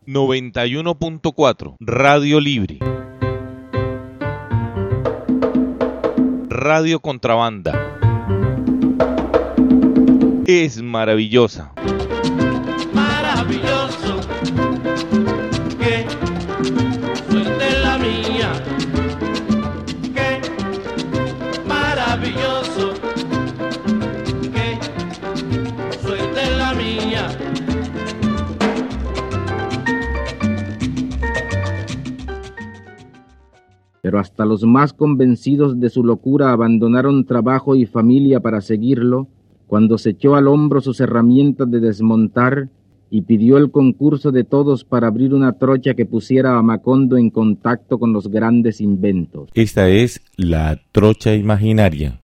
91.4 Radio Libre. Radio Contrabanda. Es maravillosa. Maravilloso. Qué suerte la mía. Qué maravilloso. Qué suerte la mía. Pero hasta los más convencidos de su locura abandonaron trabajo y familia para seguirlo, cuando se echó al hombro sus herramientas de desmontar y pidió el concurso de todos para abrir una trocha que pusiera a Macondo en contacto con los grandes inventos. Esta es la trocha imaginaria.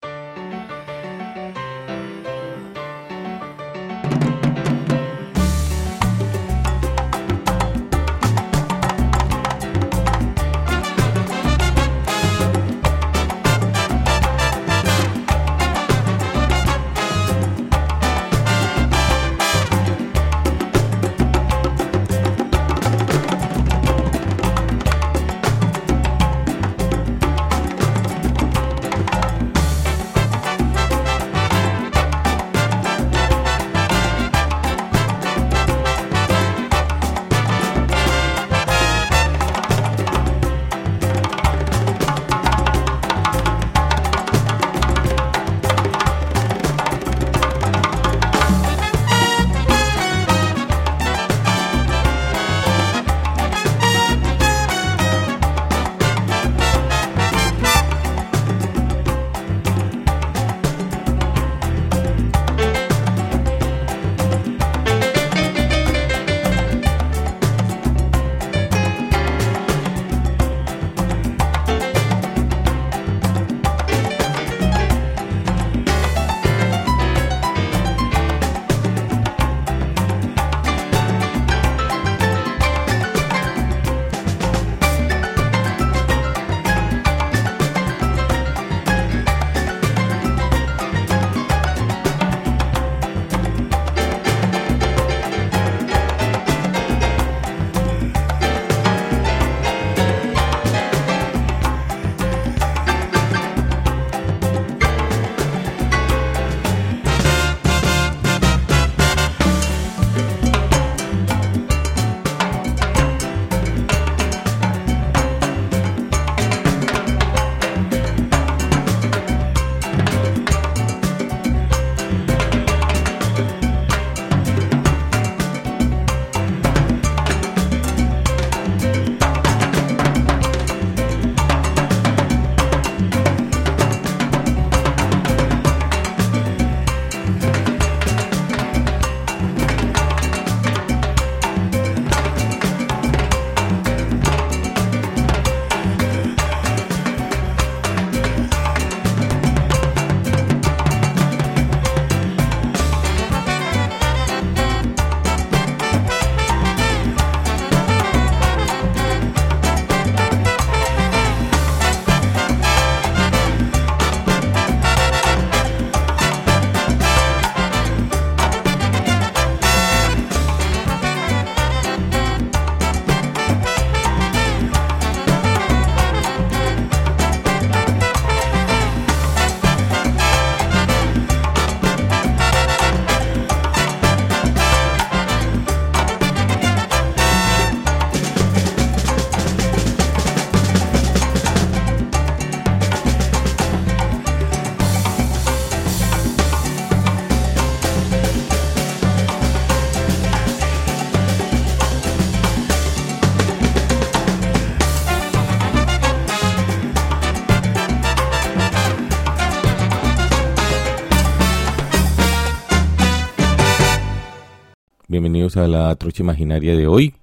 Bienvenidos a la trocha imaginaria de hoy,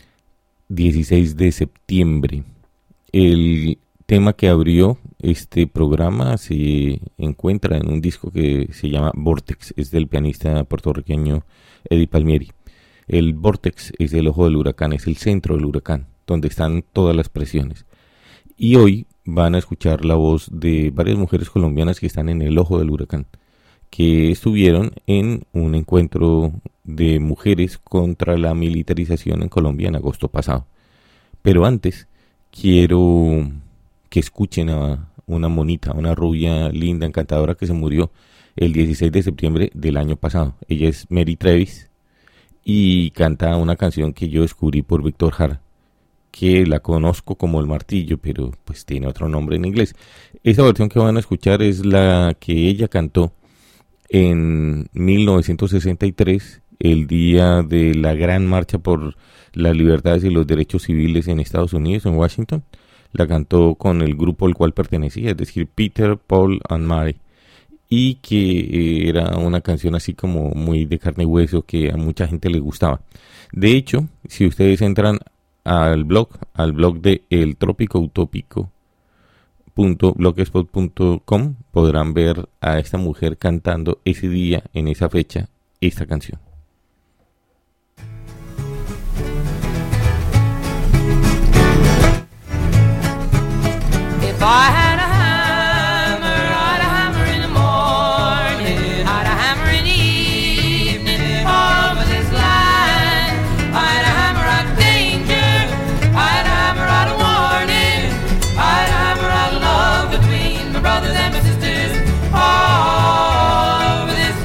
16 de septiembre. El tema que abrió este programa se encuentra en un disco que se llama Vortex, es del pianista puertorriqueño Eddie Palmieri. El Vortex es el ojo del huracán, es el centro del huracán, donde están todas las presiones. Y hoy van a escuchar la voz de varias mujeres colombianas que están en el ojo del huracán, que estuvieron en un encuentro de mujeres contra la militarización en Colombia en agosto pasado. Pero antes quiero que escuchen a una monita, una rubia linda, encantadora que se murió el 16 de septiembre del año pasado. Ella es Mary Travis y canta una canción que yo descubrí por Víctor Jara, que la conozco como El Martillo, pero pues tiene otro nombre en inglés. Esa versión que van a escuchar es la que ella cantó en 1963, el día de la gran marcha por las libertades y los derechos civiles en Estados Unidos, en Washington. La cantó con el grupo al cual pertenecía, es decir, Peter, Paul and Mary, y que era una canción así como muy de carne y hueso que a mucha gente le gustaba. De hecho, si ustedes entran al blog de El Trópico Utópico .blogspot.com, podrán ver a esta mujer cantando ese día, en esa fecha, esta canción. If I had a hammer, I'd a hammer in the morning, I'd a hammer in the evening, all over this land. I'd a hammer out danger, I'd a hammer out a warning, I'd a hammer out love between my brothers and my sisters, all over this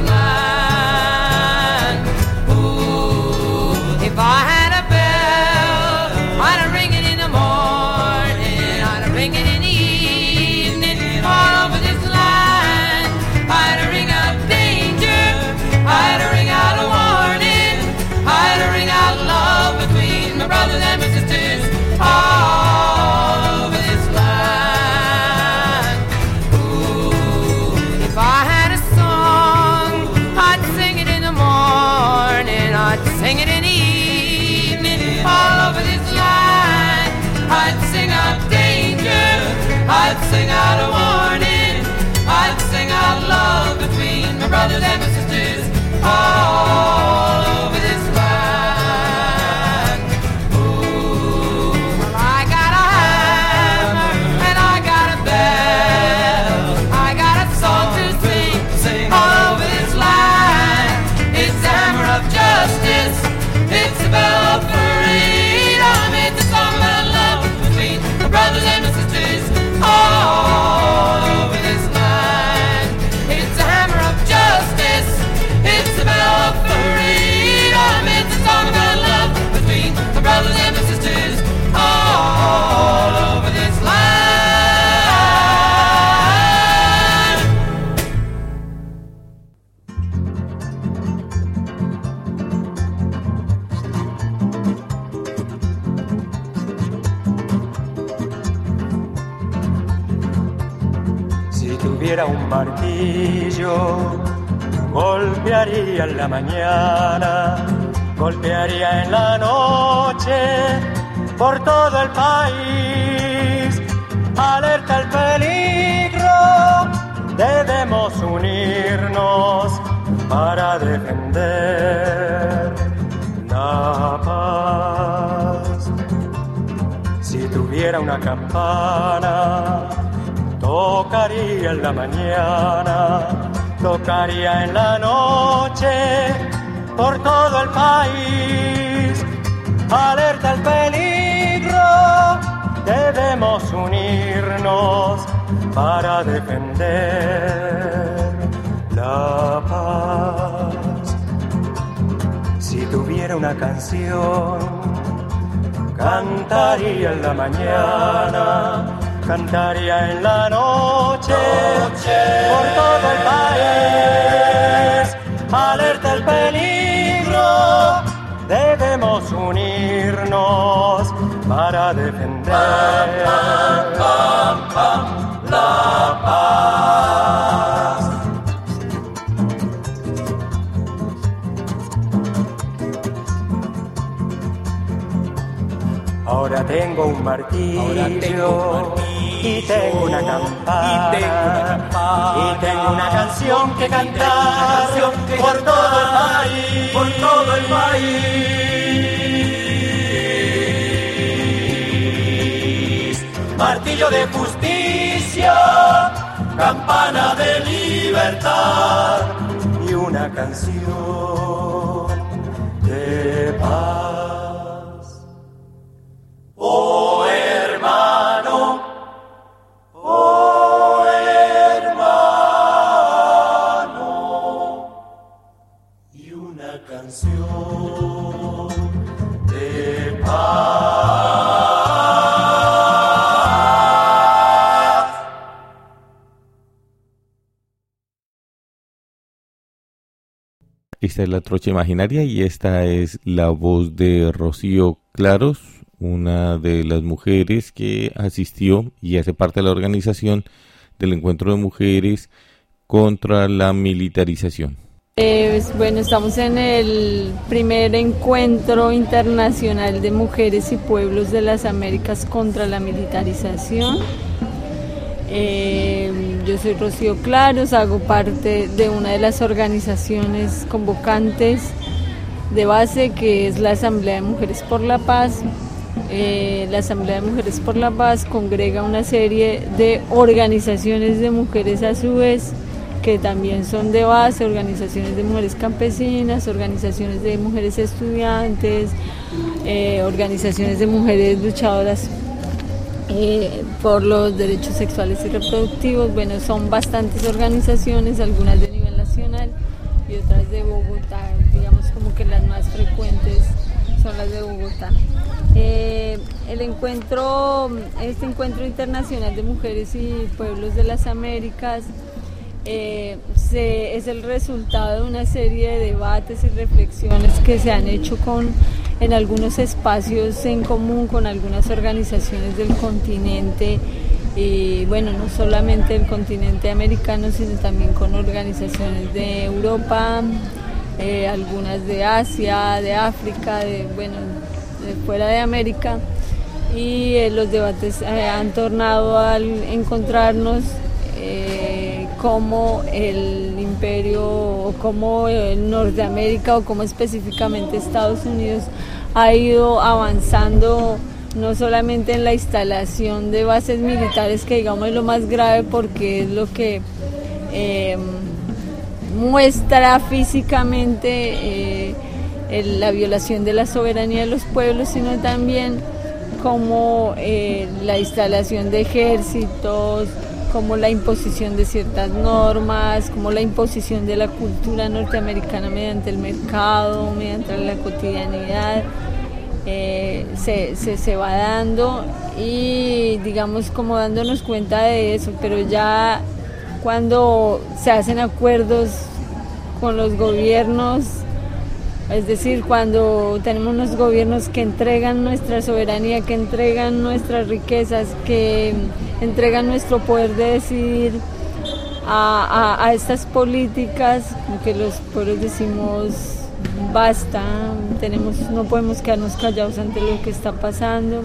land. Ooh, if I had a bell, I'd a ring it in the morning, I'd a ring it in the evening, all over this land. I'd a ring out danger, I'd a ring out a warning, I'd a ring out love between my brothers and my sisters, all over this land. Ooh, if I had a song, I'd sing it in the morning, I'd sing it in the evening, all over this land. I'd sing out danger, I'd sing out a warning, I'd sing out love between my brothers and my sisters, all over this land. Ooh, I got a hammer and I got a bell, I got a song to sing all over this land. It's the hammer of justice, it's the bell of freedom, it's a song about love between my brothers and my sisters, all over this land. It's a hammer of justice, it's the bell of freedom, it's a song about love between my brothers and my sisters, all over this land. Si tuviera un martillo, golpearía en la mañana, golpearía en la noche, por todo el país. Alerta el peligro, debemos unirnos para defender la paz. Si tuviera una campana, tocaría en la mañana, tocaría en la noche, por todo el país. Alerta el peligro, debemos unirnos para defender la paz. Si tuviera una canción, cantaría en la mañana, cantaría en la noche, por todo el país. Alerta el peligro, debemos unirnos para defender la paz. Ahora tengo un martillo, y tengo una campana, y tengo una canción que cantar, por todo el país, por todo el país. Martillo de justicia, campana de libertad, una canción de paz. Oh hermano, oh hermano, y una canción de paz. Esta es la Trocha Imaginaria y esta es la voz de Rocío Claros, una de las mujeres que asistió y hace parte de la organización del Encuentro de Mujeres contra la Militarización. Bueno, estamos en el primer encuentro internacional de mujeres y pueblos de las Américas contra la militarización. Yo soy Rocío Claros, hago parte de una de las organizaciones convocantes de base, que es la Asamblea de Mujeres por la Paz. La Asamblea de Mujeres por la Paz congrega una serie de organizaciones de mujeres a su vez, que también son de base, organizaciones de mujeres campesinas, organizaciones de mujeres estudiantes, organizaciones de mujeres luchadoras por los derechos sexuales y reproductivos. Bueno, son bastantes organizaciones, algunas de nivel nacional y otras de Bogotá, digamos como que las más frecuentes son las de Bogotá. Este encuentro internacional de mujeres y pueblos de las Américas es el resultado de una serie de debates y reflexiones que se han hecho en algunos espacios en común con algunas organizaciones del continente, y bueno, no solamente del continente americano, sino también con organizaciones de Europa, algunas de Asia, de África, de fuera de América, y los debates han tornado al encontrarnos cómo el imperio, o cómo Norteamérica, o cómo específicamente Estados Unidos ha ido avanzando no solamente en la instalación de bases militares, que digamos es lo más grave porque es lo que muestra físicamente la violación de la soberanía de los pueblos, sino también como la instalación de ejércitos, como la imposición de ciertas normas, como la imposición de la cultura norteamericana mediante el mercado, mediante la cotidianidad, se va dando, y digamos como dándonos cuenta de eso. Pero ya cuando se hacen acuerdos con los gobiernos, es decir, cuando tenemos unos gobiernos que entregan nuestra soberanía, que entregan nuestras riquezas, que entregan nuestro poder de decidir a estas políticas, que los pueblos decimos basta, no podemos quedarnos callados ante lo que está pasando.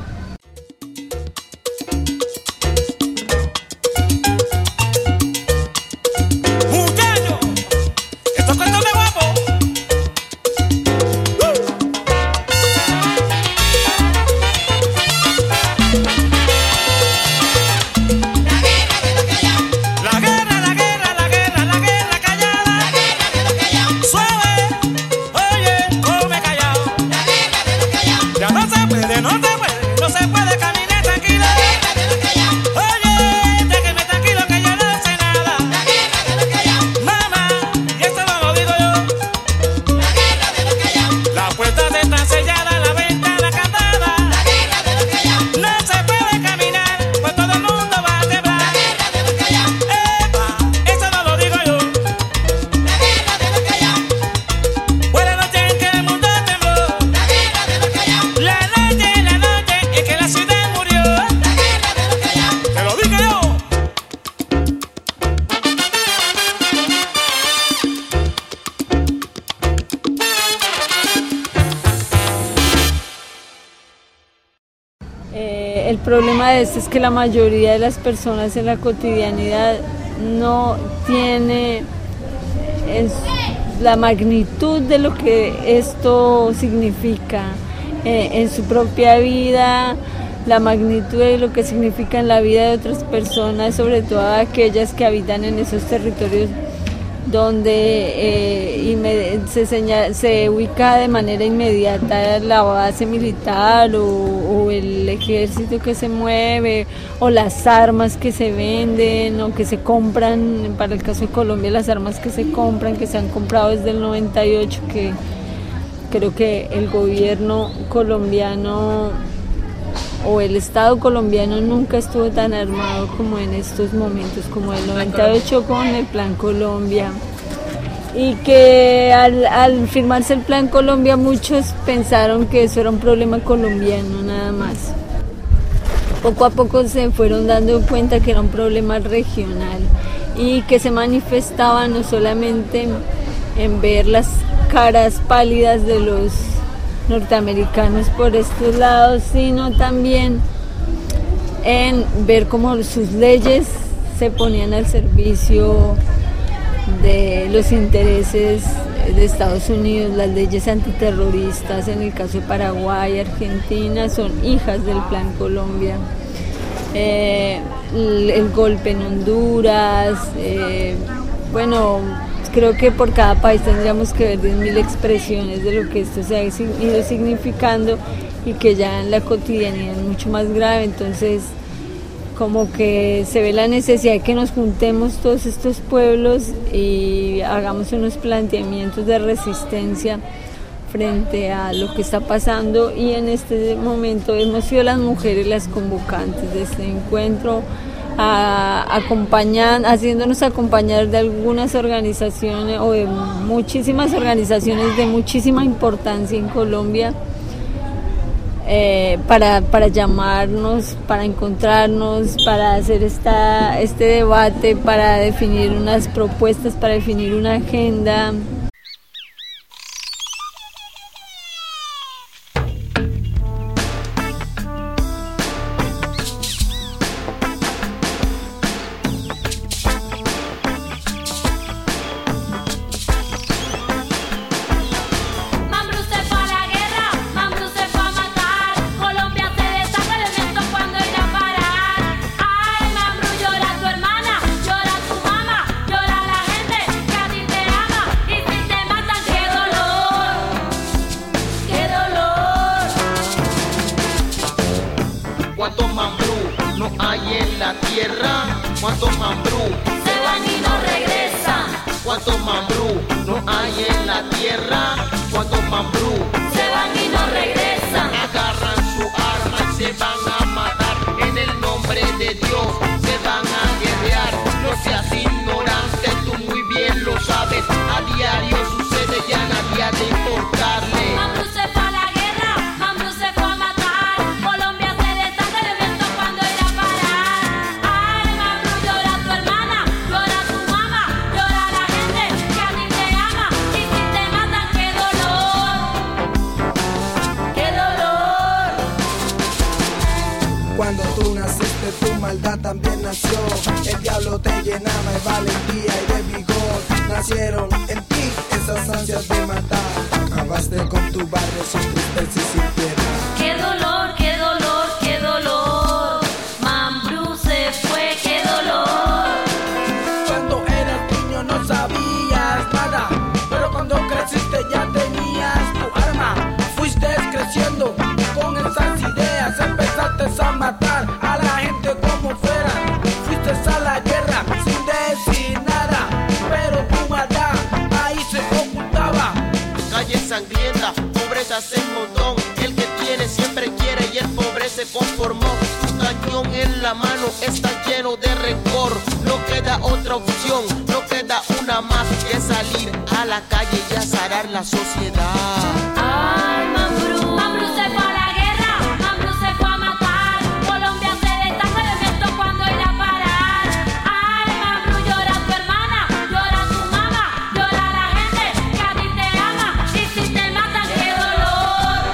El problema de esto es que la mayoría de las personas en la cotidianidad no tiene la magnitud de lo que esto significa en su propia vida, la magnitud de lo que significa en la vida de otras personas, sobre todo aquellas que habitan en esos territorios donde se ubica de manera inmediata la base militar o el ejército que se mueve, o las armas que se venden o que se compran. Para el caso de Colombia, las armas que se compran, que se han comprado desde el 98, que creo que el gobierno colombiano o el Estado colombiano nunca estuvo tan armado como en estos momentos, como el 98 con el Plan Colombia. Y que al firmarse el Plan Colombia muchos pensaron que eso era un problema colombiano nada más. Poco a poco se fueron dando cuenta que era un problema regional y que se manifestaba no solamente en ver las caras pálidas de los norteamericanos por estos lados, sino también en ver cómo sus leyes se ponían al servicio de los intereses de Estados Unidos. Las leyes antiterroristas en el caso de Paraguay y Argentina son hijas del Plan Colombia. El golpe en Honduras, creo que por cada país tendríamos que ver 10.000 expresiones de lo que esto se ha ido significando y que ya en la cotidianidad es mucho más grave. Entonces, como que se ve la necesidad de que nos juntemos todos estos pueblos y hagamos unos planteamientos de resistencia frente a lo que está pasando. Y en este momento hemos sido las mujeres las convocantes de este encuentro, haciéndonos acompañar de algunas organizaciones o de muchísimas organizaciones de muchísima importancia en Colombia, para llamarnos, para encontrarnos, para hacer este debate, para definir unas propuestas, para definir una agenda. ¿Cuántos mambrú se van y no regresan? ¿Cuántos mambrú no hay en la tierra? ¿Cuántos mambrú se van y no regresan? Agarran su arma y se van a matar en el nombre de Dios, se van a guerrear. No seas ignorante, tú muy bien lo sabes, a diario sucede, ya nadie ha de importarle. Mambrú se fue a la guerra, Mambrú se fue a matar, Colombia se deshace de viento cuando irá a parar. Ay, Mambrú, llora tu hermana, llora tu mamá, llora la gente que a ti te ama, y si te matan, qué dolor, qué dolor. Cuando tú naciste, tu maldad también nació. El diablo te llenaba de valentía y de vigor. Nacieron en ti esas ansias de matar. Acabaste con tu barrio sin tristeza y sin piedad. Qué dolor, qué dolor, qué dolor. Mambrú se fue, qué dolor. Cuando eras niño no sabías nada, pero cuando creciste ya tenías tu arma. Fuiste creciendo con esas ideas, empezaste a matar a la gente como fuera. Fuiste a la guerra sin decir nada, pero tu maldad ahí se ocultaba. Calle sangrienta, pobreza se montón. El que tiene siempre quiere y el pobre se conformó. Su cañón en la mano está lleno de rencor. No queda otra opción, no queda una más que salir a la calle y azarar la sociedad. Ay, Mambrú, Mambrú se fue a la guerra, Mambrú se fue a matar, Colombia se deshace de viento cuando irá a parar. Ay, Mambrú, llora tu hermana, llora tu mamá, llora la gente que a ti te ama, y si te matan, qué dolor,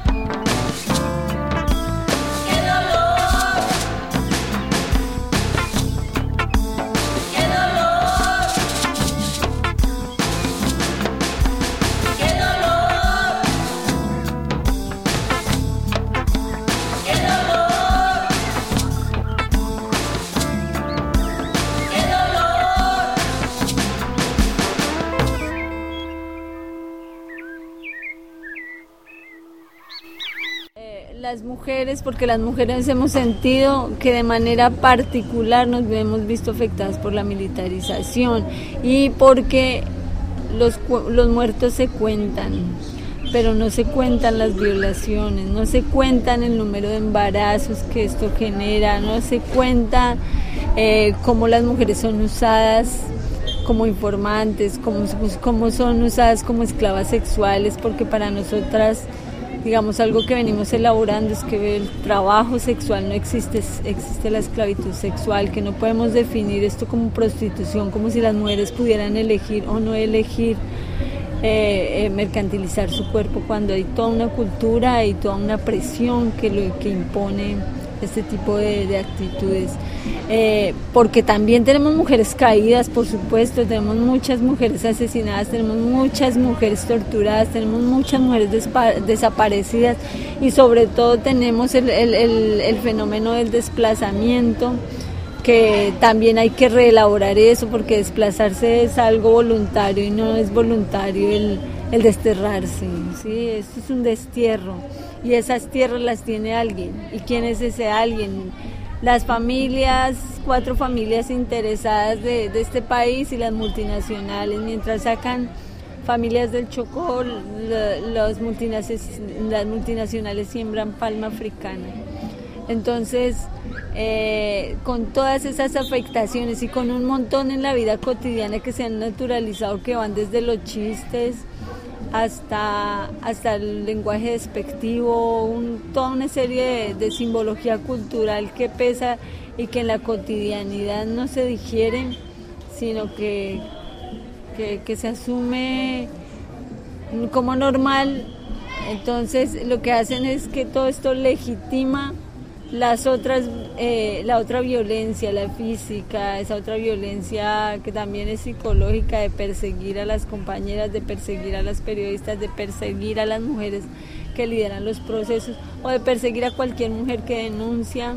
qué dolor, qué dolor, qué dolor. Las mujeres, porque las mujeres hemos sentido que de manera particular nos hemos visto afectadas por la militarización y porque los muertos se cuentan, pero no se cuentan las violaciones, no se cuentan el número de embarazos que esto genera, no se cuenta cómo las mujeres son usadas como informantes, cómo son usadas como esclavas sexuales, porque para nosotras, digamos, algo que venimos elaborando es que el trabajo sexual no existe, existe la esclavitud sexual, que no podemos definir esto como prostitución, como si las mujeres pudieran elegir o no elegir mercantilizar su cuerpo, cuando hay toda una cultura y toda una presión que impone este tipo de actitudes. Porque también tenemos mujeres caídas, por supuesto, tenemos muchas mujeres asesinadas, tenemos muchas mujeres torturadas, tenemos muchas mujeres desaparecidas y sobre todo tenemos el fenómeno del desplazamiento, que también hay que reelaborar eso, porque desplazarse es algo voluntario y no es voluntario el desterrarse, ¿sí? Esto es un destierro y esas tierras las tiene alguien. ¿Y quién es ese alguien? Las familias, 4 familias interesadas de este país y las multinacionales, mientras sacan familias del Chocó, las multinacionales siembran palma africana. Entonces, con todas esas afectaciones y con un montón en la vida cotidiana que se han naturalizado, que van desde los chistes hasta el lenguaje despectivo, toda una serie de simbología cultural que pesa y que en la cotidianidad no se digiere, sino que se asume como normal. Entonces lo que hacen es que todo esto legitima la otra violencia, la física, esa otra violencia que también es psicológica, de perseguir a las compañeras, de perseguir a las periodistas, de perseguir a las mujeres que lideran los procesos, o de perseguir a cualquier mujer que denuncia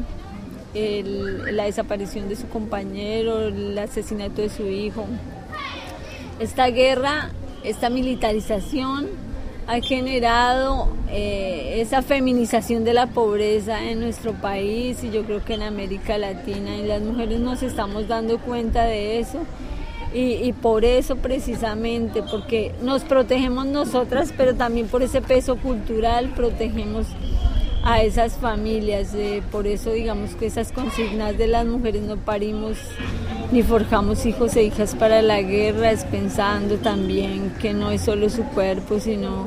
la desaparición de su compañero, el asesinato de su hijo. Esta guerra, esta militarización ha generado esa feminización de la pobreza en nuestro país, y yo creo que en América Latina, y las mujeres nos estamos dando cuenta de eso, y por eso precisamente, porque nos protegemos nosotras, pero también por ese peso cultural protegemos a esas familias. Por eso digamos que esas consignas de las mujeres no parimos ni forjamos hijos e hijas para la guerra, es pensando también que no es solo su cuerpo, sino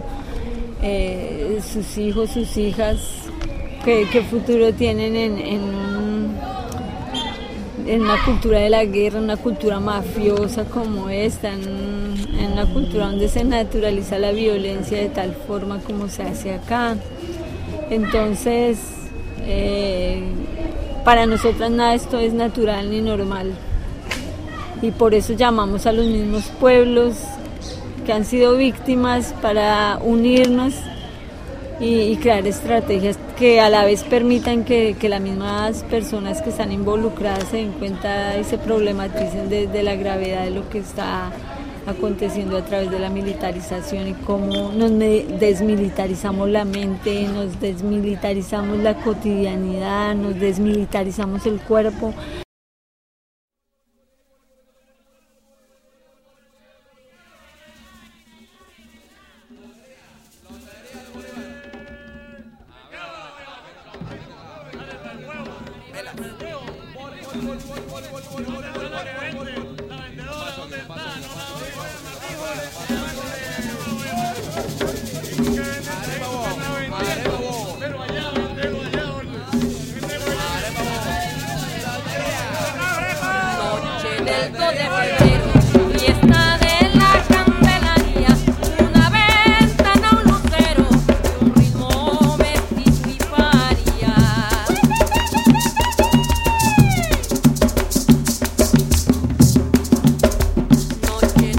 sus hijos, sus hijas, qué futuro tienen en una cultura de la guerra, una cultura mafiosa como esta, en una cultura donde se naturaliza la violencia de tal forma como se hace acá. Entonces, para nosotras nada de esto es natural ni normal, y por eso llamamos a los mismos pueblos que han sido víctimas para unirnos y crear estrategias que a la vez permitan que las mismas personas que están involucradas se den cuenta y se problematicen de la gravedad de lo que está aconteciendo a través de la militarización, y cómo nos desmilitarizamos la mente, nos desmilitarizamos la cotidianidad, nos desmilitarizamos el cuerpo.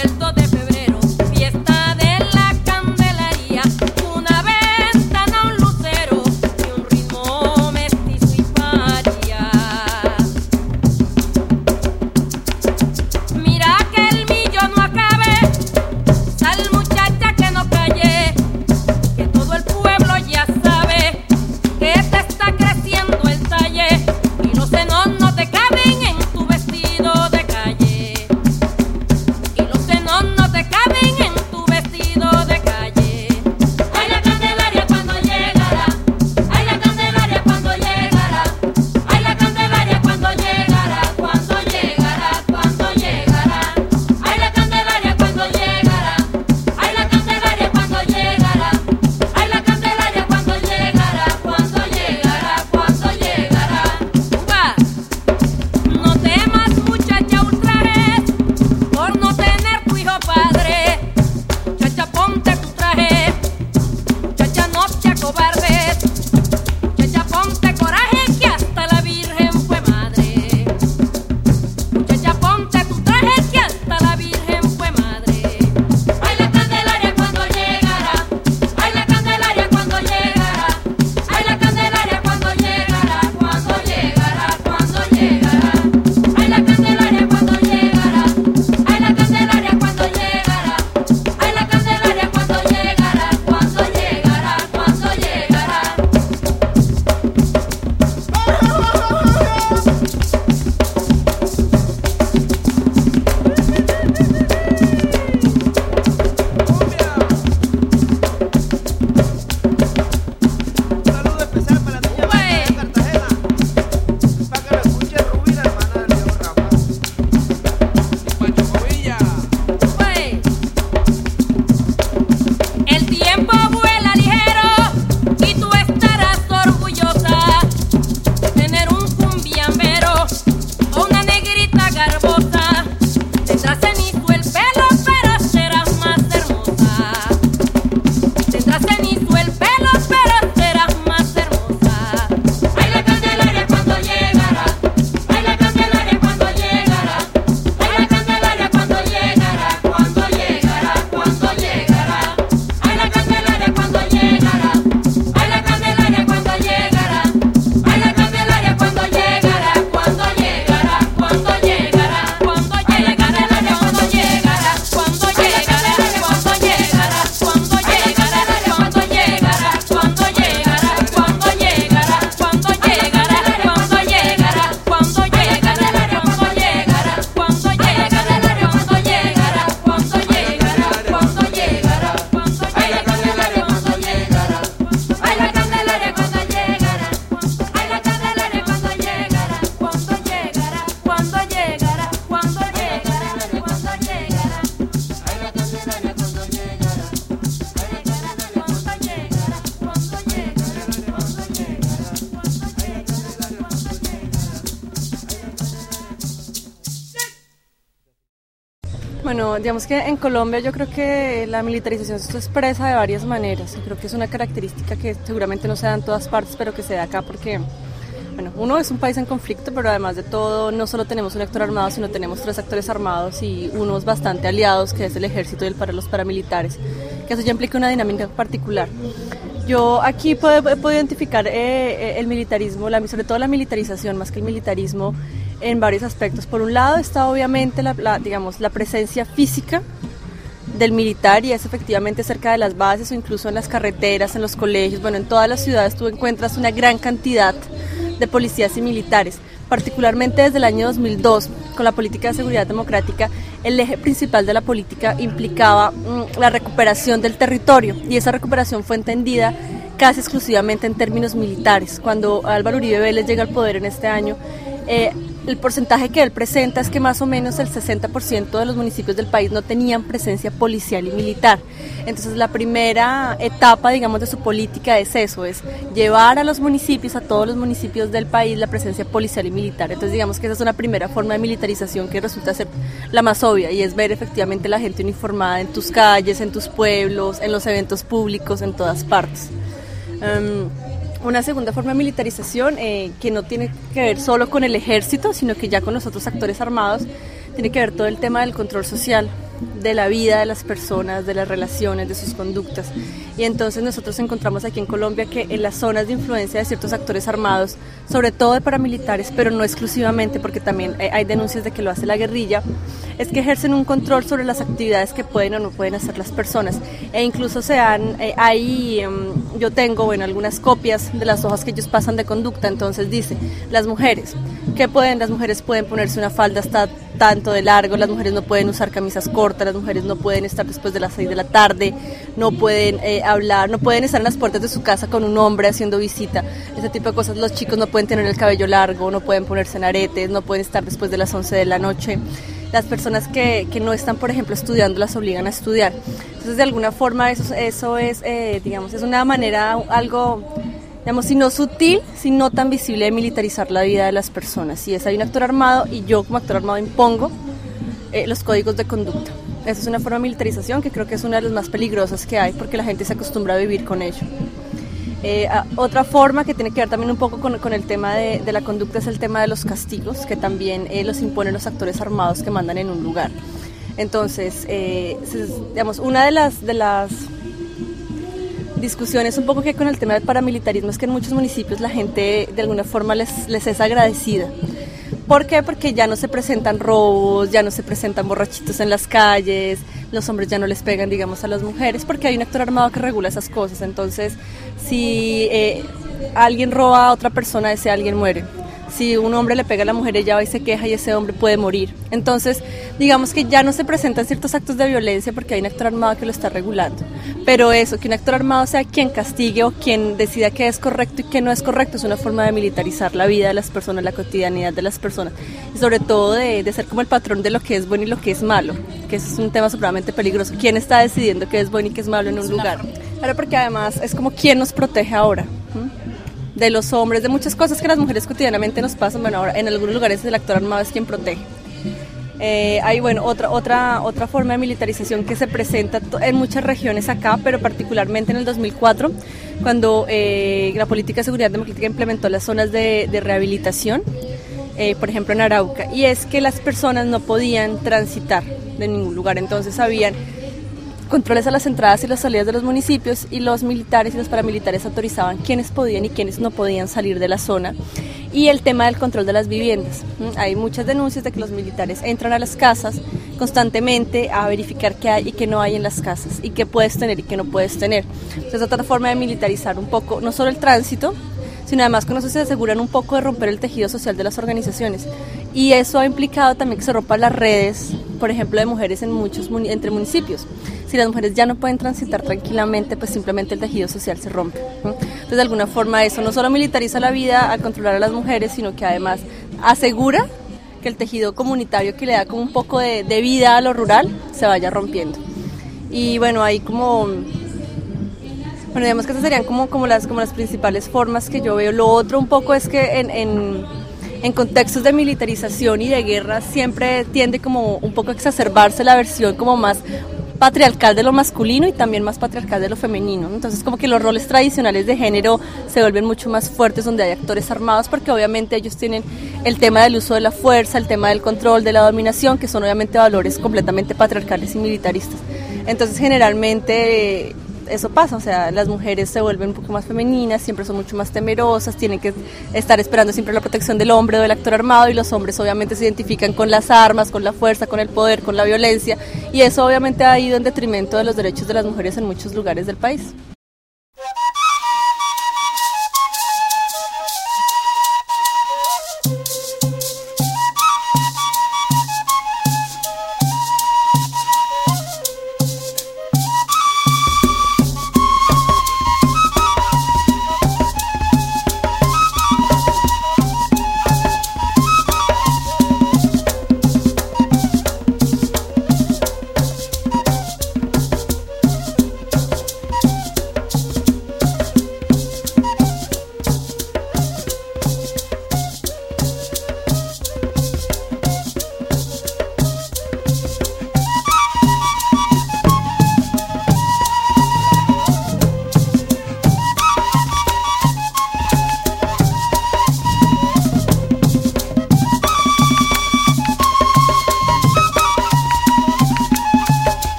Fiesta de la Candelaria, una ventana, un cobardes. Muchacha, ponte coraje que hasta la Virgen fue madre. Muchacha, ponte tu traje que hasta la Virgen fue madre. Ay, la Candelaria cuando llegará. Ay, la Candelaria cuando llegará. Ay, la Candelaria cuando llegará. Cuando llegará, cuando llegará. Ay, la Candelaria cuando llegará. Ay, la Candelaria cuando llegará. Ay, la Candelaria cuando llegará. Cuando llegará, cuando llegará. Saludo especial para la niña Ué. de Cartagena. Para que lo escuche Rubí, la hermana del viejo Rafa. Pues, el tiempo vuela ligero y tú estarás orgullosa de tener un cumbiambero o una negrita garbosa. Tendrás cenizo el pelo, pero serás más hermosa. Tendrás cenizo el pelo, pero serás más hermosa. Ay, la Candelaria cuando llegará. Ay, la Candelaria cuando llegará. Ay, la Candelaria cuando llegará. Cuando llegará, cuando llegará. Ay, la Candelaria cuando llegará. Ay, la Candelaria cuando llegará. Ay, la Candelaria cuando llegará. Cuando llegará, cuando llegará. Cuando llegará, cuando llegará. Cuando llegará, cuando llegará. Cuando llegará, cuando llegará. Cuando llegará, cuando llegará. Cuando llegará, cuando llegará. Cuando llegará, cuando llegará. Cuando llegará, cuando llegará. Cuando llegará, cuando llegará. Ay, la Candelaria cuando llegará. Ay, la Candelaria cuando llegará. Ay, la Candelaria cuando llegará. Cuando llegará, cuando llegará. Cuando llegará, cuando llegará. Ay, la Candelaria cuando llegará. Ay, la Candelaria cuando llegará. Cuando llegará, cuando Bueno, digamos que en Colombia yo creo que la militarización se expresa de varias maneras. Yo creo que es una característica que seguramente no se da en todas partes, pero que se da acá porque, bueno, uno es un país en conflicto, pero además de todo no solo tenemos un actor armado, sino tenemos 3 actores armados y unos bastante aliados, que es el ejército y los paramilitares, que eso ya implica una dinámica particular. Yo aquí puedo identificar el militarismo, sobre todo la militarización más que el militarismo, en varios aspectos. Por un lado está obviamente la presencia física del militar, y es efectivamente cerca de las bases o incluso en las carreteras, en los colegios, bueno, en todas las ciudades tú encuentras una gran cantidad de policías y militares. Particularmente desde el año 2002, con la política de seguridad democrática, el eje principal de la política implicaba la recuperación del territorio, y esa recuperación fue entendida casi exclusivamente en términos militares. Cuando Álvaro Uribe Vélez llega al poder en este año, el porcentaje que él presenta es que más o menos el 60% de los municipios del país no tenían presencia policial y militar. Entonces la primera etapa, digamos, de su política es eso, es llevar a los municipios, a todos los municipios del país, la presencia policial y militar. Entonces digamos que esa es una primera forma de militarización que resulta ser la más obvia, y es ver efectivamente la gente uniformada en tus calles, en tus pueblos, en los eventos públicos, en todas partes. Una segunda forma de militarización, que no tiene que ver solo con el ejército, sino que ya con los otros actores armados, tiene que ver todo el tema del control social, de la vida de las personas, de las relaciones, de sus conductas. Y entonces nosotros encontramos aquí en Colombia que en las zonas de influencia de ciertos actores armados, sobre todo de paramilitares, pero no exclusivamente, porque también hay denuncias de que lo hace la guerrilla, es que ejercen un control sobre las actividades que pueden o no pueden hacer las personas. E incluso yo tengo, bueno, algunas copias de las hojas que ellos pasan de conducta. Entonces dice, las mujeres, las mujeres pueden ponerse una falda hasta tanto de largo, las mujeres no pueden usar camisas cortas, las mujeres no pueden estar después de las 6 de la tarde, no pueden hablar, no pueden estar en las puertas de su casa con un hombre haciendo visita, ese tipo de cosas. Los chicos no pueden tener el cabello largo, no pueden ponerse en aretes, no pueden estar después de las 11 de la noche. Las personas que no están, por ejemplo, estudiando, las obligan a estudiar. Entonces, de alguna forma, eso es, digamos, es una manera algo, digamos, si no sutil, si no tan visible, de militarizar la vida de las personas. Y hay un actor armado, y yo como actor armado impongo los códigos de conducta. Esa es una forma de militarización que creo que es una de las más peligrosas que hay, porque la gente se acostumbra a vivir con ello. Otra forma que tiene que ver también un poco con el tema de la conducta es el tema de los castigos, que también los imponen los actores armados que mandan en un lugar. Entonces, digamos, una de las discusiones un poco que con el tema del paramilitarismo es que en muchos municipios la gente de alguna forma les es agradecida. ¿Por qué? Porque ya no se presentan robos, ya no se presentan borrachitos en las calles, los hombres ya no les pegan, digamos, a las mujeres, porque hay un actor armado que regula esas cosas. Entonces, si alguien roba a otra persona, ese alguien muere. Si un hombre le pega a la mujer, ella va y se queja y ese hombre puede morir. Entonces, digamos que ya no se presentan ciertos actos de violencia porque hay un actor armado que lo está regulando. Pero eso, que un actor armado sea quien castigue o quien decida qué es correcto y qué no es correcto, es una forma de militarizar la vida de las personas, la cotidianidad de las personas. Y sobre todo de ser como el patrón de lo que es bueno y lo que es malo, que eso es un tema supremamente peligroso. ¿Quién está decidiendo qué es bueno y qué es malo en un lugar? Claro, porque además es como quién nos protege ahora. De los hombres, de muchas cosas que las mujeres cotidianamente nos pasan. Bueno, ahora en algunos lugares el actor armado es quien protege. Hay, bueno, otra forma de militarización que se presenta en muchas regiones acá, pero particularmente en el 2004, cuando la Política de Seguridad Democrática implementó las zonas de rehabilitación, por ejemplo en Arauca, y es que las personas no podían transitar de ningún lugar. Entonces habían controles a las entradas y las salidas de los municipios, y los militares y los paramilitares autorizaban quiénes podían y quiénes no podían salir de la zona. Y el tema del control de las viviendas. Hay muchas denuncias de que los militares entran a las casas constantemente a verificar qué hay y qué no hay en las casas, y qué puedes tener y qué no puedes tener. Entonces, otra forma de militarizar un poco, no solo el tránsito, sino además con eso se aseguran un poco de romper el tejido social de las organizaciones. Y eso ha implicado también que se rompan las redes, por ejemplo, de mujeres entre municipios. Si las mujeres ya no pueden transitar tranquilamente, pues simplemente el tejido social se rompe. Entonces, de alguna forma, eso no solo militariza la vida al controlar a las mujeres, sino que además asegura que el tejido comunitario que le da como un poco de vida a lo rural se vaya rompiendo. Y bueno, hay como... Bueno, digamos que esas serían como las principales formas que yo veo. Lo otro un poco es que en contextos de militarización y de guerra siempre tiende como un poco a exacerbarse la versión como más patriarcal de lo masculino y también más patriarcal de lo femenino. Entonces, como que los roles tradicionales de género se vuelven mucho más fuertes donde hay actores armados, porque obviamente ellos tienen el tema del uso de la fuerza, el tema del control, de la dominación, que son obviamente valores completamente patriarcales y militaristas. Entonces, generalmente eso pasa, o sea, las mujeres se vuelven un poco más femeninas, siempre son mucho más temerosas, tienen que estar esperando siempre la protección del hombre o del actor armado, y los hombres obviamente se identifican con las armas, con la fuerza, con el poder, con la violencia, y eso obviamente ha ido en detrimento de los derechos de las mujeres en muchos lugares del país.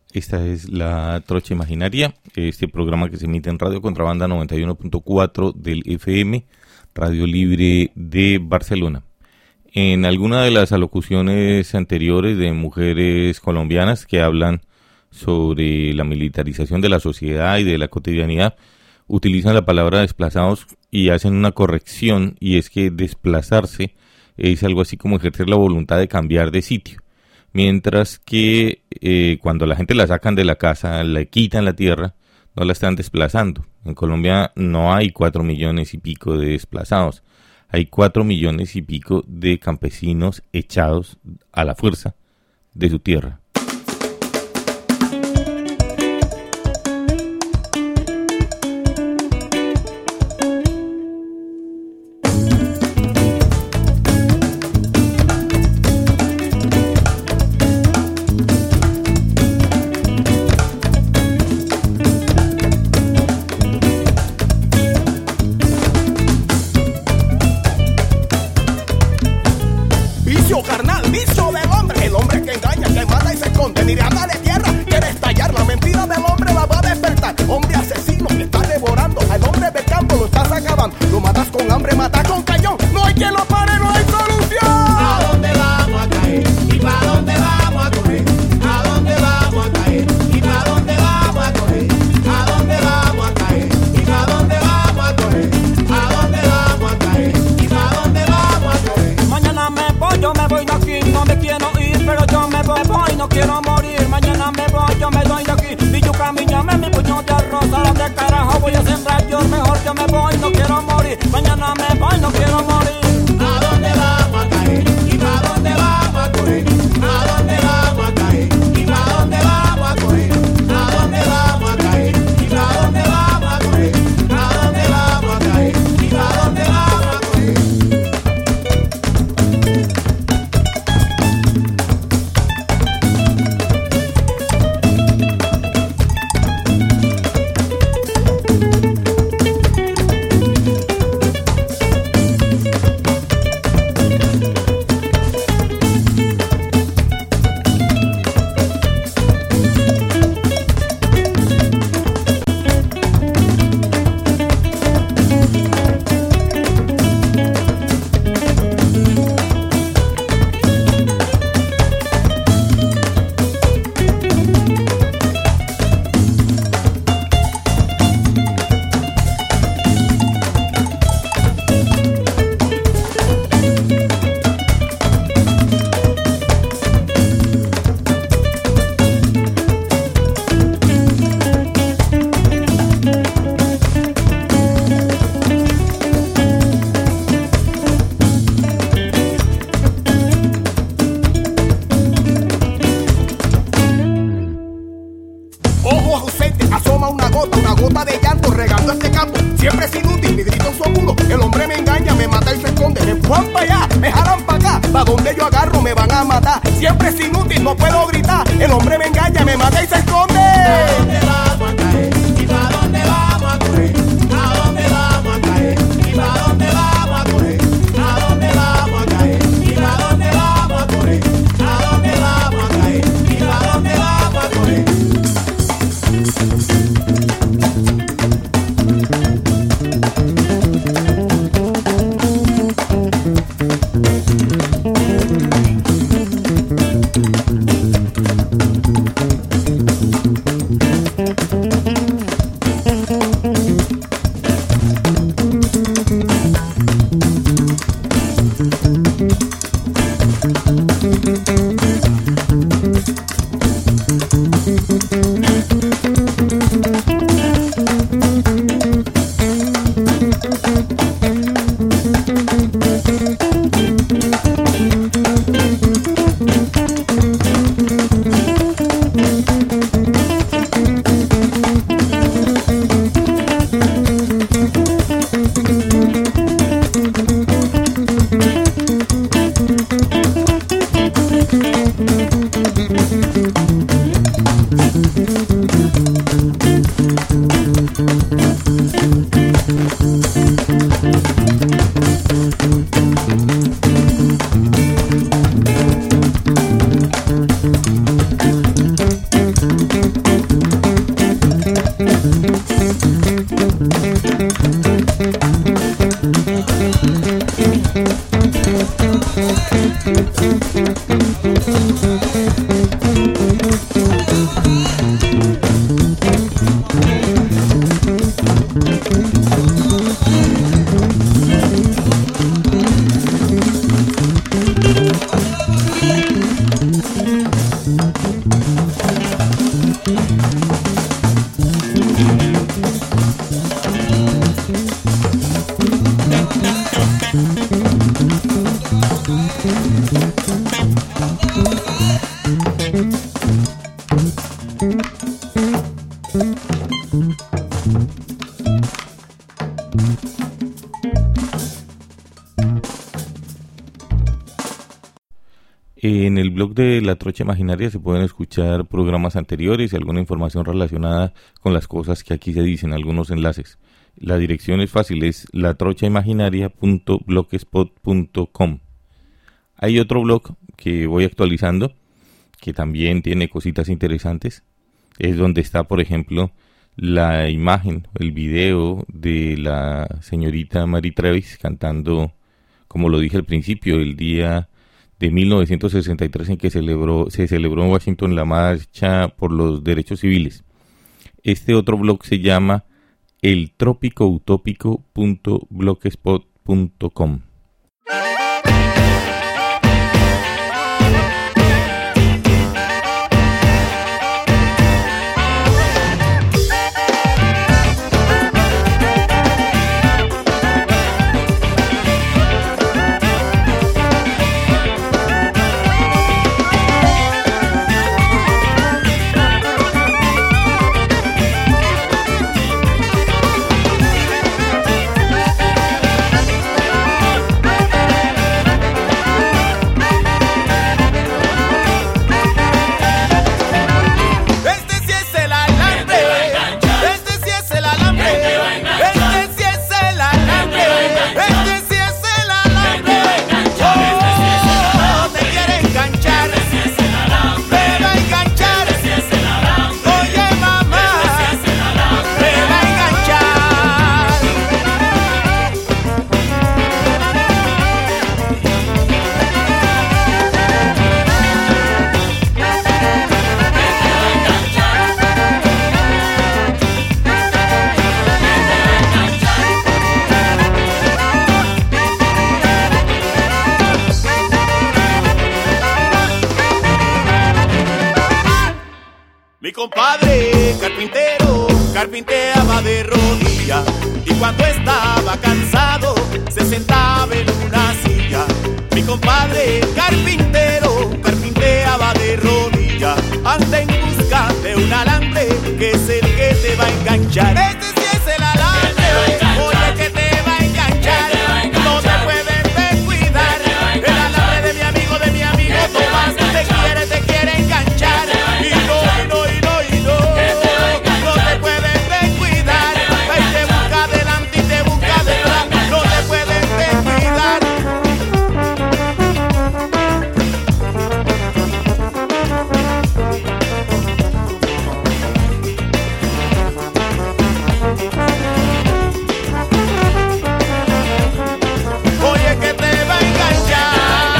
Esta es la Trocha Imaginaria, este programa que se emite en Radio Contrabanda 91.4 del FM, Radio Libre de Barcelona. En alguna de las alocuciones anteriores de mujeres colombianas que hablan sobre la militarización de la sociedad y de la cotidianidad, utilizan la palabra desplazados y hacen una corrección, y es que desplazarse es algo así como ejercer la voluntad de cambiar de sitio. Mientras que cuando la gente la sacan de la casa, le quitan la tierra, no la están desplazando. En Colombia no hay 4 millones y pico de desplazados. Hay 4 millones y pico de campesinos echados a la fuerza de su tierra. En el blog de La Trocha Imaginaria se pueden escuchar programas anteriores y alguna información relacionada con las cosas que aquí se dicen, algunos enlaces. La dirección es fácil, es latrochaimaginaria.blogspot.com. Hay otro blog que voy actualizando, que también tiene cositas interesantes. Es donde está, por ejemplo, la imagen, el video de la señorita Mary Travis cantando, como lo dije al principio, el día de 1963 en que se celebró en Washington la marcha por los derechos civiles. Este otro blog se llama eltrópicoutópico.blogspot.com. Mi compadre carpintero carpinteaba de rodilla y cuando estaba cansado se sentaba en una silla. Mi compadre carpintero carpinteaba de rodilla, anda en busca de un alambre que es el que te va a enganchar. Este sí es el alambre, oye, que te va a enganchar, no te puedes descuidar. El alambre de mi amigo Tomás te quiere enganchar y no te puedes descuidar. Ahí te busca adelante y te busca detrás, no te puedes descuidar. Oye, que te va a enganchar.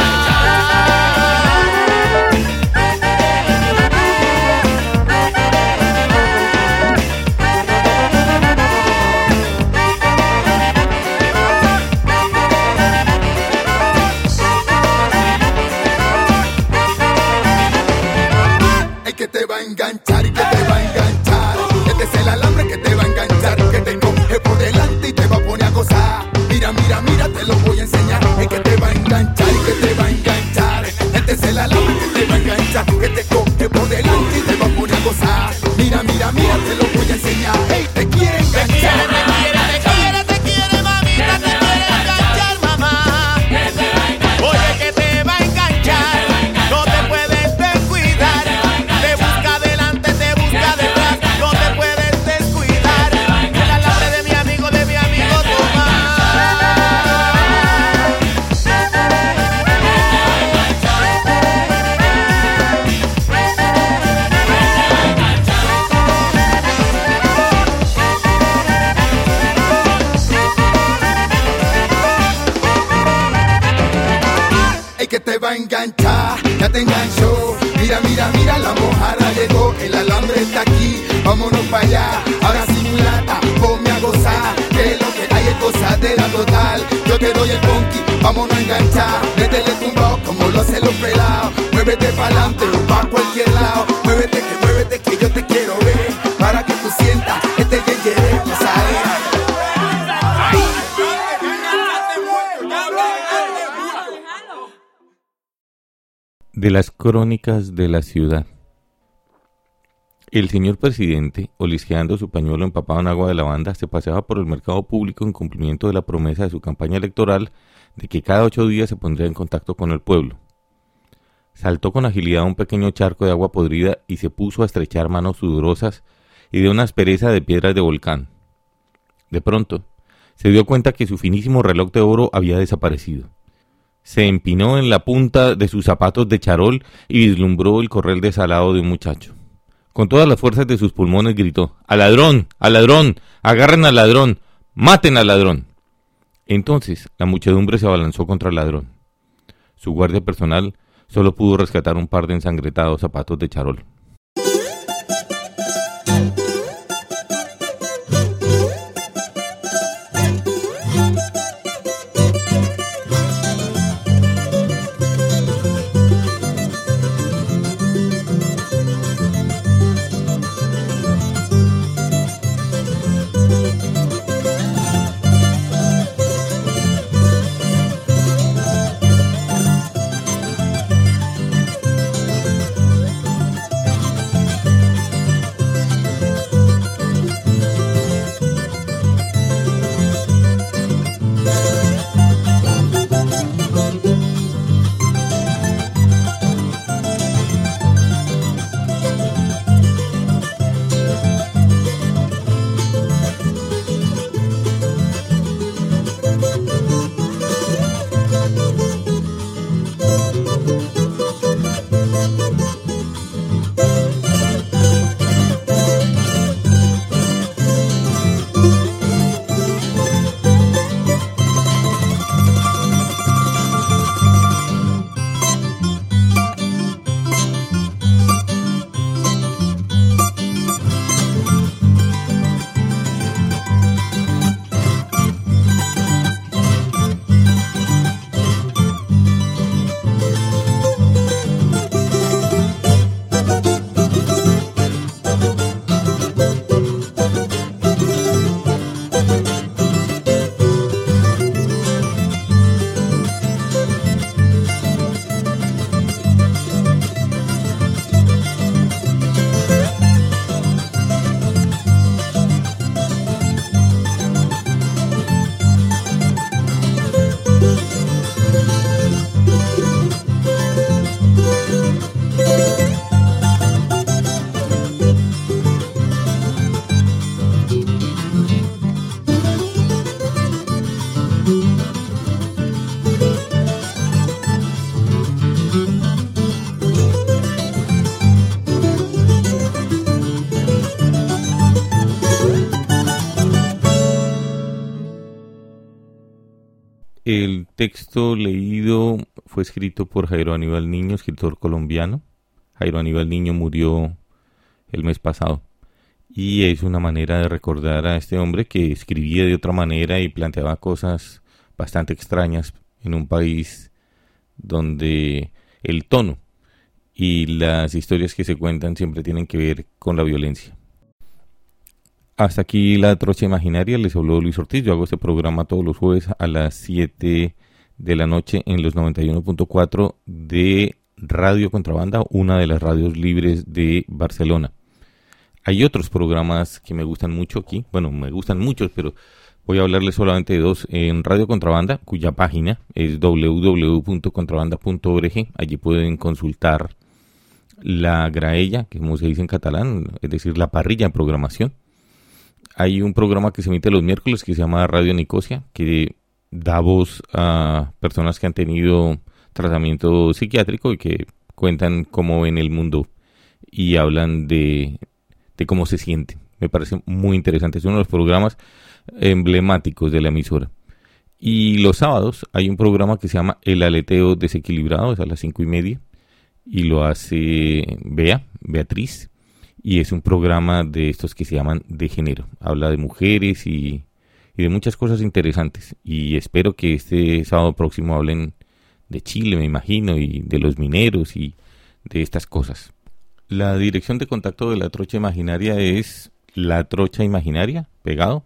Ay, que te va a enganchar y que te va a enganchar. Este es el alambre que te va a enganchar, que te coge por delante y te va a poner a gozar. Mira, mira, mira, te lo voy a enseñar. Ay, que te va a enganchar y que te va a enganchar. Este es el alambre que te va a enganchar, que te coge por delante y te va a poner a gozar. Mira, mira, mira, te lo voy a enseñar. Hey, te quiere enganchar. Te quiere, mamita, te quiere enganchar, mamá. Oye, que te va a enganchar, no te puedes descuidar. Te busca adelante, te busca detrás, no te puedes descuidar. El alambre de mi amigo Tomás. Ay, que te va a enganchar, ya te enganchó. Mira, mira, mira, la mojada llegó. El alambre está aquí, vámonos para allá. Ahora sin mulata, ponme a gozar. Que lo que hay es gozadera total. Yo te doy el funky, vámonos a enganchar. Métele tumbao como lo hacen los pelados. Muévete pa'lante o pa' cualquier lado. Muévete que yo te quiero ver. Para que tú sientas este yeyere, gozadera. De las crónicas de la ciudad. El señor presidente, olisqueando su pañuelo empapado en agua de lavanda, se paseaba por el mercado público en cumplimiento de la promesa de su campaña electoral de que cada 8 días se pondría en contacto con el pueblo. Saltó con agilidad a un pequeño charco de agua podrida y se puso a estrechar manos sudorosas y de una aspereza de piedras de volcán. De pronto, se dio cuenta que su finísimo reloj de oro había desaparecido. Se empinó en la punta de sus zapatos de charol y vislumbró el correr desalado de un muchacho. Con todas las fuerzas de sus pulmones gritó: ¡Al ladrón! ¡Al ladrón! ¡Agarren al ladrón! ¡Maten al ladrón! Entonces la muchedumbre se abalanzó contra el ladrón. Su guardia personal solo pudo rescatar un par de ensangrentados zapatos de charol. El texto leído fue escrito por Jairo Aníbal Niño, escritor colombiano. Jairo Aníbal Niño murió el mes pasado y es una manera de recordar a este hombre que escribía de otra manera y planteaba cosas bastante extrañas en un país donde el tono y las historias que se cuentan siempre tienen que ver con la violencia. Hasta aquí la Trocha Imaginaria, les habló Luis Ortiz. Yo hago este programa todos los jueves a las 7 de la noche en los 91.4 de Radio Contrabanda, una de las radios libres de Barcelona. Hay otros programas que me gustan mucho aquí, bueno, me gustan muchos, pero voy a hablarles solamente de dos. En Radio Contrabanda, cuya página es www.contrabanda.org, allí pueden consultar la graella, que como se dice en catalán, es decir, la parrilla de programación. Hay un programa que se emite los miércoles que se llama Radio Nicosia, que da voz a personas que han tenido tratamiento psiquiátrico y que cuentan cómo ven el mundo y hablan de cómo se sienten. Me parece muy interesante, es uno de los programas emblemáticos de la emisora. Y los sábados hay un programa que se llama El Aleteo Desequilibrado, es a las 5:30, y lo hace Beatriz. Y es un programa de estos que se llaman de género. Habla de mujeres y de muchas cosas interesantes. Y espero que este sábado próximo hablen de Chile, me imagino, y de los mineros y de estas cosas. La dirección de contacto de La Trocha Imaginaria es La Trocha Imaginaria, pegado,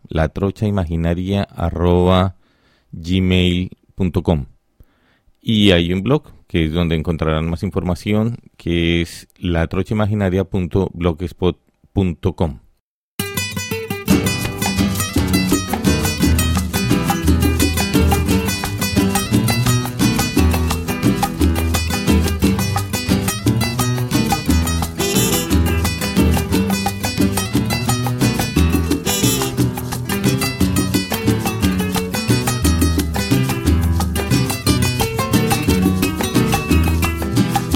latrochaimaginaria@gmail.com. Y hay un blog que es donde encontrarán más información, que es latrochaimaginaria.blogspot.com.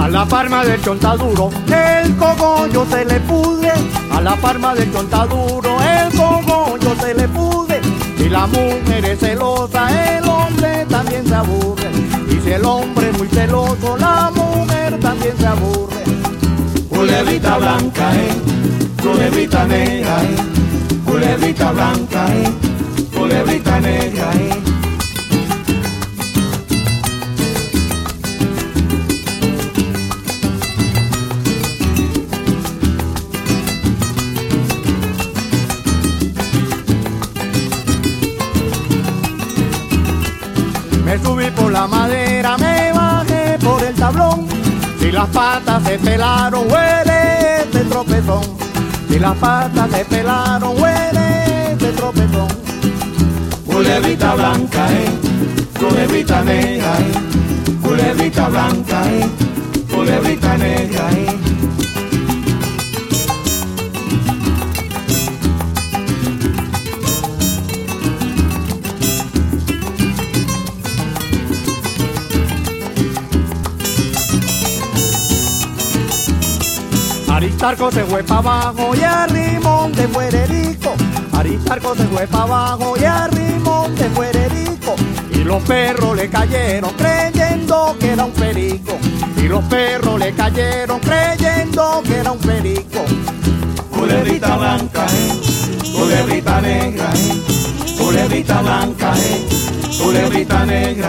A la palma del chontaduro el cogollo se le pudre. A la palma del chontaduro el cogollo se le pudre. Si la mujer es celosa, el hombre también se aburre. Y si el hombre es muy celoso, la mujer también se aburre. Culebrita blanca, culebrita negra, culebrita blanca, culebrita negra, Me subí por la madera, me bajé por el tablón. Si las patas se pelaron, huele este tropezón. Si las patas se pelaron, huele este tropezón. Culebrita blanca, culebrita negra, culebrita blanca, culebrita negra, Aristarco se fue para abajo y a Rimón de Fuererico. Aristarco se fue para abajo y a Rimón de Fuererico. Y los perros le cayeron creyendo que era un perico. Y los perros le cayeron creyendo que era un perico. Culebrita blanca, culebrita negra, culebrita blanca, culebrita negra,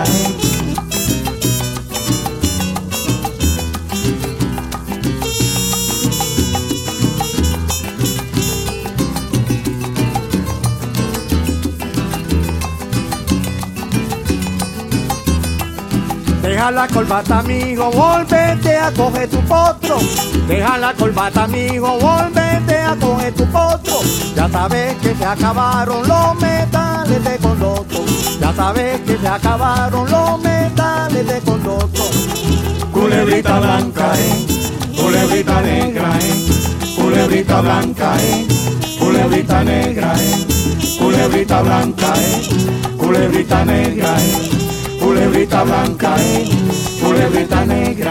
Deja la corbata, amigo, volvete a coger tu potro. Deja la corbata, amigo, volvete a coger tu potro. Ya sabes que se acabaron los metales de condoto. Ya sabes que se acabaron los metales de condoto. culebrita blanca, culebrita negra, culebrita blanca, culebrita negra, culebrita blanca, culebrita negra, culebrita blanca, culebrita negra,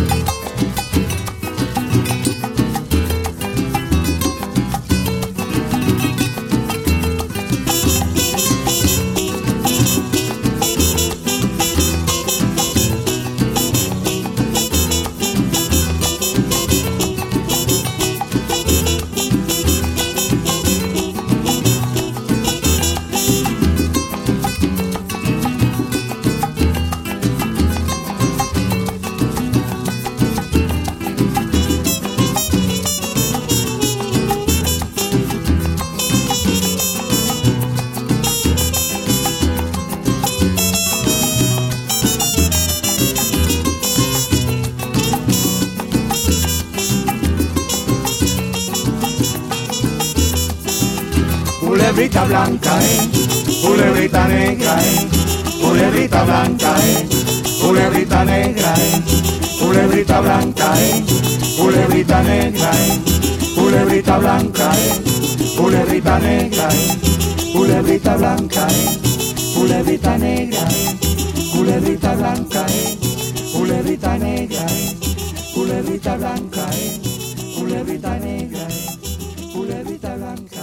culebrita blanca, culebrita negra, culebrita blanca, culebrita negra, culebrita blanca, culebrita negra, culebrita blanca, culebrita negra, culebrita blanca, culebrita negra, culebrita blanca, culebrita negra, culebrita blanca, culebrita negra, culebrita blanca.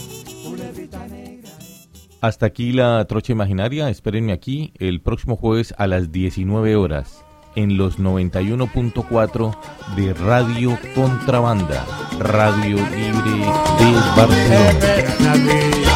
Hasta aquí la trocha imaginaria. Espérenme aquí el próximo jueves a las 19 horas en los 91.4 de Radio Contrabanda, Radio Libre de Barcelona.